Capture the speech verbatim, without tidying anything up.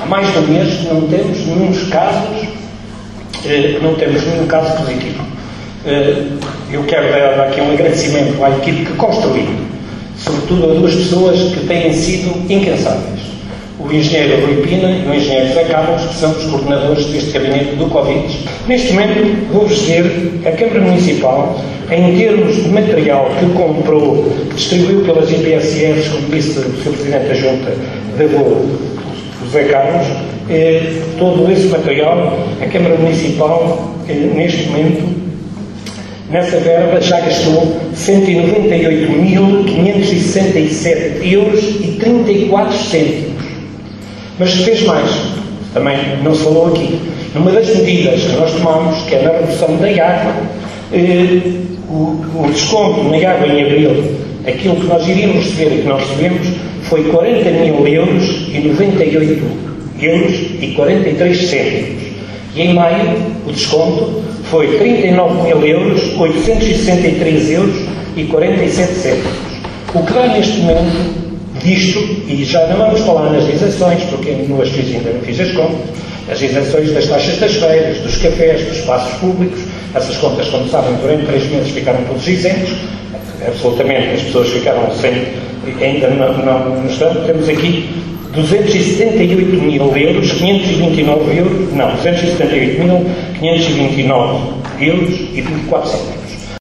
mais de um mês não temos nenhum casos, não temos nenhum caso positivo. Eu quero dar aqui um agradecimento à equipe que construiu, sobretudo a duas pessoas que têm sido incansáveis. O engenheiro Rui Pina e o engenheiro José Carlos, que são os coordenadores deste gabinete do Covid. Neste momento, vou-vos dizer, a Câmara Municipal, em termos de material que comprou, que distribuiu pelas I P S S, como disse o senhor Presidente da Junta, de José Carlos, eh, todo esse material, a Câmara Municipal, eh, neste momento, nessa verba já gastou cento e noventa e oito mil, quinhentos e sessenta e sete euros e trinta e quatro cêntimos. Mas fez mais, também não se falou aqui. Numa das medidas que nós tomamos, que é na redução da água, eh, o, o desconto na água em abril, aquilo que nós iríamos receber e que nós recebemos, foi quarenta mil euros e noventa e oito euros e quarenta e três cêntimos. E em maio, o desconto foi trinta e nove mil euros, oitocentos e sessenta e três euros e quarenta e sete cêntimos. O que dá neste momento disto, e já não vamos falar nas isenções, porque não as fiz ainda, não fiz as contas, as isenções das taxas das feiras, dos cafés, dos espaços públicos, essas contas, como sabem, durante três meses ficaram todos isentos, absolutamente, as pessoas ficaram sem, ainda não, não, não estão, temos aqui duzentos e setenta e oito mil euros, quinhentos e vinte e nove euros, não, duzentos e setenta e oito mil, quinhentos e vinte e nove euros e vinte e quatro cêntimos.